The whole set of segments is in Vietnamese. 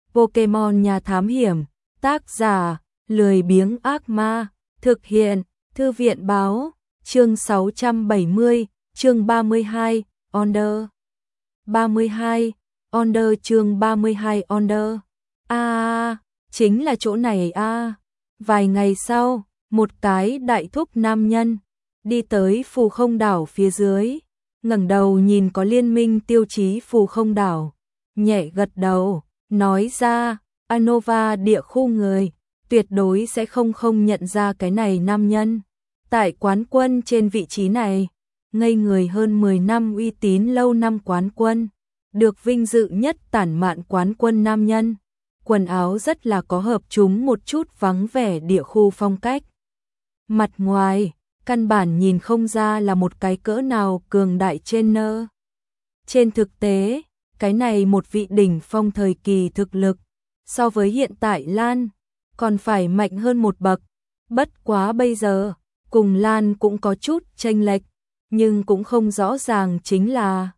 Pokemon nhà thám hiểm, tác giả, lười biếng ác ma, thực hiện, thư viện báo, chương 670, chương 32, Order. 32, Order chương 32 Order. Chính là chỗ này a. Vài ngày sau, một cái đại thúc nam nhân đi tới phù không đảo phía dưới, ngẩng đầu nhìn có liên minh tiêu chí phù không đảo, nhẹ gật đầu, nói ra, Anova địa khu người, tuyệt đối sẽ không nhận ra cái này nam nhân. Tại quán quân trên vị trí này, ngây người hơn 10 năm uy tín lâu năm quán quân, được vinh dự nhất tản mạn quán quân nam nhân. Quần áo rất là có hợp chúng một chút vắng vẻ địa khu phong cách. Mặt ngoài, căn bản nhìn không ra là một cái cỡ nào cường đại trainer. Trên thực tế, cái này một vị đỉnh phong thời kỳ thực lực, so với hiện tại Lan, còn phải mạnh hơn một bậc. Bất quá bây giờ, cùng Lan cũng có chút chênh lệch, nhưng cũng không rõ ràng chính là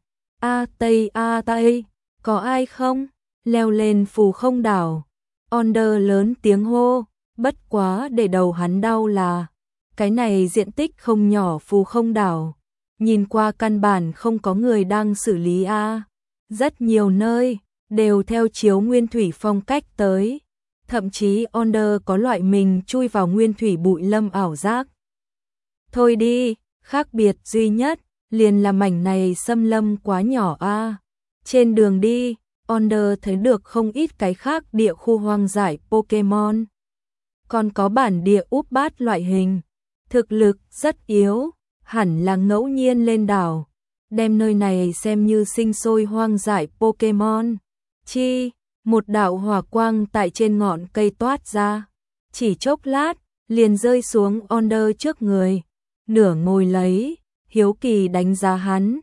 Tây, có ai không? Leo lên phù không đảo. Order lớn tiếng hô, bất quá để đầu hắn đau là cái này diện tích không nhỏ phù không đảo, nhìn qua căn bản không có người đang xử lý rất nhiều nơi đều theo chiếu nguyên thủy phong cách tới, thậm chí Order có loại mình chui vào nguyên thủy bụi lâm ảo giác. Thôi đi, khác biệt duy nhất liền là mảnh này xâm lâm quá nhỏ Trên đường đi, Order thấy được không ít cái khác địa khu hoang dại Pokemon. Còn có bản địa úp bát loại hình, thực lực rất yếu, hẳn là ngẫu nhiên lên đảo, đem nơi này xem như sinh sôi hoang dại Pokemon. Một đạo hỏa quang tại trên ngọn cây toát ra, chỉ chốc lát, liền rơi xuống Order trước người, nửa ngồi lấy, hiếu kỳ đánh giá hắn.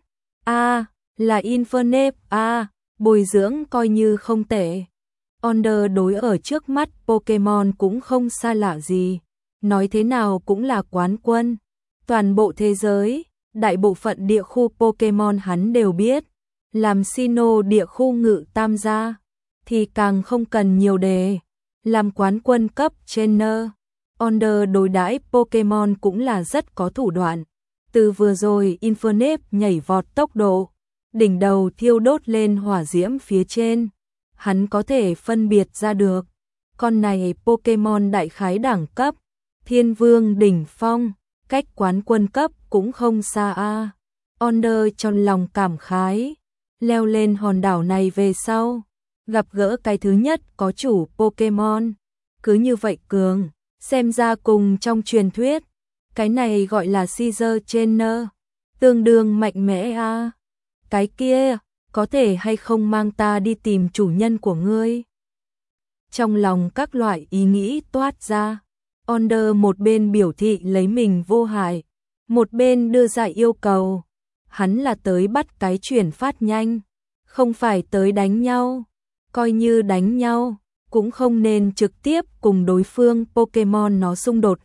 Là Infernape bồi dưỡng coi như không tệ. Order đối ở trước mắt Pokemon cũng không xa lạ gì, nói thế nào cũng là quán quân. Toàn bộ thế giới, đại bộ phận địa khu Pokemon hắn đều biết, làm Sinnoh địa khu ngự tam gia, thì càng không cần nhiều đề, làm quán quân cấp trainer. Order đối đãi Pokemon cũng là rất có thủ đoạn. Từ vừa rồi Infernape nhảy vọt tốc độ, đỉnh đầu thiêu đốt lên hỏa diễm phía trên, hắn có thể phân biệt ra được. Con này Pokemon đại khái đẳng cấp, thiên vương đỉnh phong, cách quán quân cấp cũng không xa Order trong lòng cảm khái, leo lên hòn đảo này về sau, gặp gỡ cái thứ nhất có chủ Pokemon, cứ như vậy cường, xem ra cùng trong truyền thuyết, cái này gọi là Caesar Trainer, tương đương mạnh mẽ Cái kia, có thể hay không mang ta đi tìm chủ nhân của ngươi? Trong lòng các loại ý nghĩ toát ra, Order một bên biểu thị lấy mình vô hại, một bên đưa ra yêu cầu. Hắn là tới bắt cái chuyển phát nhanh, không phải tới đánh nhau. Coi như đánh nhau, cũng không nên trực tiếp cùng đối phương Pokemon nó xung đột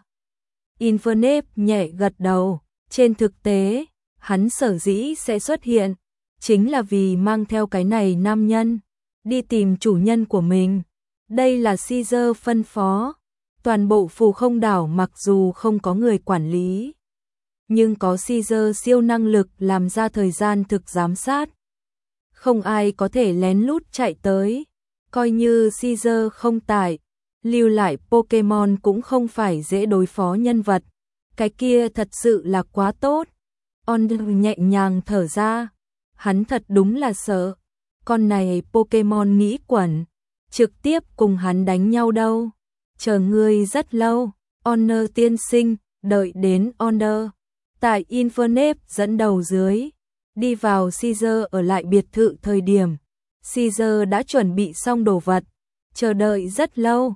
Infernape nhẹ gật đầu, trên thực tế, hắn sở dĩ sẽ xuất hiện, chính là vì mang theo cái này nam nhân, đi tìm chủ nhân của mình. Đây là Caesar phân phó, toàn bộ phù không đảo mặc dù không có người quản lý, nhưng có Caesar siêu năng lực làm ra thời gian thực giám sát. Không ai có thể lén lút chạy tới, coi như Caesar không tại, lưu lại Pokemon cũng không phải dễ đối phó nhân vật, cái kia thật sự là quá tốt. Order nhẹ nhàng thở ra, hắn thật đúng là sợ, con này Pokemon nghĩ quẩn, trực tiếp cùng hắn đánh nhau đâu. Chờ ngươi rất lâu, Order tiên sinh, đợi đến Order. Tại Infernape dẫn đầu dưới, đi vào Caesar ở lại biệt thự thời điểm, Caesar đã chuẩn bị xong đồ vật, chờ đợi rất lâu.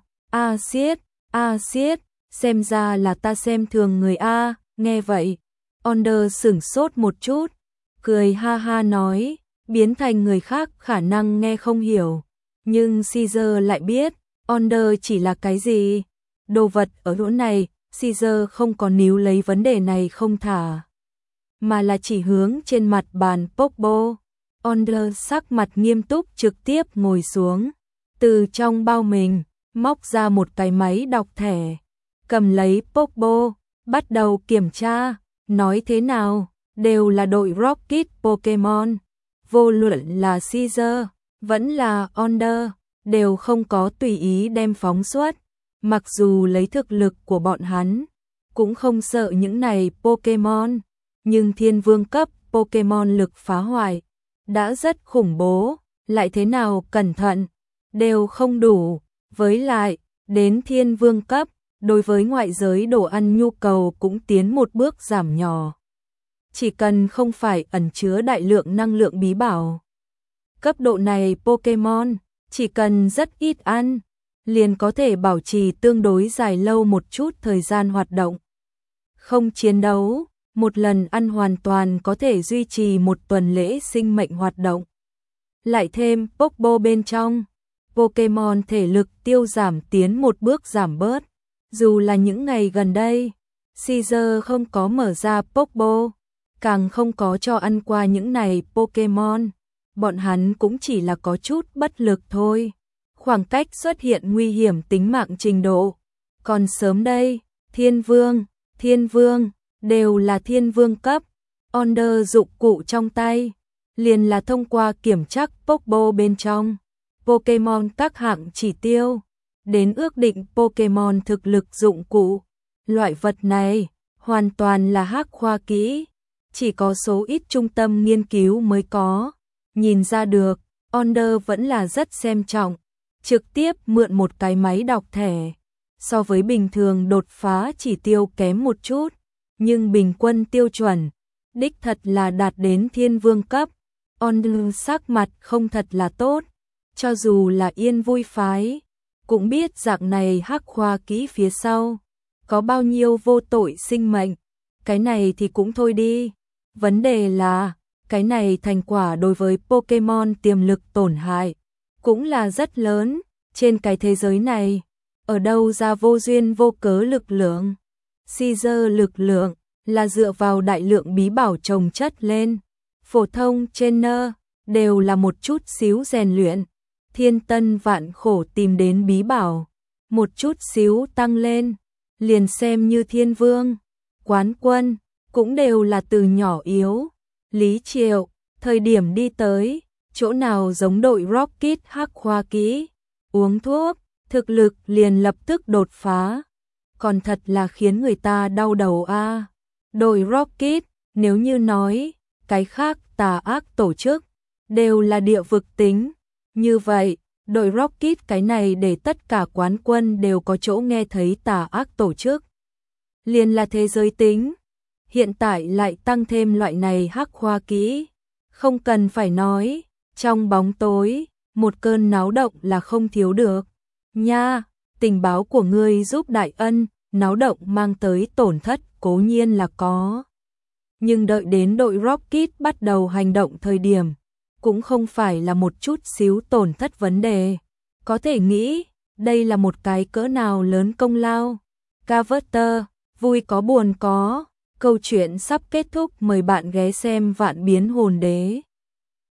Xiết, xem ra là ta xem thường người nghe vậy. Order sửng sốt một chút, cười ha ha nói, biến thành người khác khả năng nghe không hiểu, nhưng Caesar lại biết, Order chỉ là cái gì. Đồ vật ở chỗ này, Caesar không có níu lấy vấn đề này không thả, mà là chỉ hướng trên mặt bàn Pokeball. Order sắc mặt nghiêm túc trực tiếp ngồi xuống, từ trong bao mình, móc ra một cái máy đọc thẻ, cầm lấy Popo, bắt đầu kiểm tra, nói thế nào, đều là đội Rocket Pokemon, vô luận là Caesar, vẫn là Onder, đều không có tùy ý đem phóng xuất, mặc dù lấy thực lực của bọn hắn, cũng không sợ những này Pokemon, nhưng thiên vương cấp Pokemon lực phá hoại, đã rất khủng bố, lại thế nào cẩn thận, đều không đủ, với lại, đến thiên vương cấp, đối với ngoại giới đồ ăn nhu cầu cũng tiến một bước giảm nhỏ. Chỉ cần không phải ẩn chứa đại lượng năng lượng bí bảo. Cấp độ này Pokemon, chỉ cần rất ít ăn, liền có thể bảo trì tương đối dài lâu một chút thời gian hoạt động. Không chiến đấu, một lần ăn hoàn toàn có thể duy trì một tuần lễ sinh mệnh hoạt động. Lại thêm Popo bên trong, Pokemon thể lực tiêu giảm tiến một bước giảm bớt. Dù là những ngày gần đây, Caesar không có mở ra Popo, càng không có cho ăn qua những này Pokemon, bọn hắn cũng chỉ là có chút bất lực thôi. Khoảng cách xuất hiện nguy hiểm tính mạng trình độ. Còn sớm đây, Thiên Vương, đều là thiên vương cấp, Onder dụng cụ trong tay, liền là thông qua kiểm tra Popo bên trong, Pokemon các hạng chỉ tiêu, đến ước định Pokemon thực lực dụng cụ. Loại vật này, hoàn toàn là hắc khoa kỹ, chỉ có số ít trung tâm nghiên cứu mới có. Nhìn ra được, Onder vẫn là rất xem trọng, trực tiếp mượn một cái máy đọc thẻ. So với bình thường đột phá chỉ tiêu kém một chút, nhưng bình quân tiêu chuẩn, đích thật là đạt đến thiên vương cấp. Onder sắc mặt không thật là tốt, cho dù là yên vui phái, cũng biết dạng này hắc khoa kỹ phía sau, có bao nhiêu vô tội sinh mệnh, cái này thì cũng thôi đi. Vấn đề là, cái này thành quả đối với Pokemon tiềm lực tổn hại, cũng là rất lớn, trên cái thế giới này, ở đâu ra vô duyên vô cớ lực lượng. Caesar lực lượng, là dựa vào đại lượng bí bảo chồng chất lên, phổ thông trainer, đều là một chút xíu rèn luyện, thiên tân vạn khổ tìm đến bí bảo, một chút xíu tăng lên, liền xem như thiên vương, quán quân, cũng đều là từ nhỏ yếu. Lý Triệu, thời điểm đi tới, chỗ nào giống đội Rocket hắc khoa kỹ, uống thuốc, thực lực liền lập tức đột phá, còn thật là khiến người ta đau đầu a. Đội Rocket, nếu như nói, cái khác tà ác tổ chức, đều là địa vực tính, như vậy, đội Rocket cái này để tất cả quán quân đều có chỗ nghe thấy tà ác tổ chức. Liền là thế giới tính, hiện tại lại tăng thêm loại này hắc khoa kỹ, không cần phải nói, trong bóng tối, một cơn náo động là không thiếu được. Nha, tình báo của ngươi giúp đại ân, náo động mang tới tổn thất cố nhiên là có. Nhưng đợi đến đội Rocket bắt đầu hành động thời điểm, cũng không phải là một chút xíu tổn thất vấn đề. Có thể nghĩ, đây là một cái cỡ nào lớn công lao. Carver, vui có buồn có, câu chuyện sắp kết thúc, mời bạn ghé xem Vạn Biến Hồn Đế.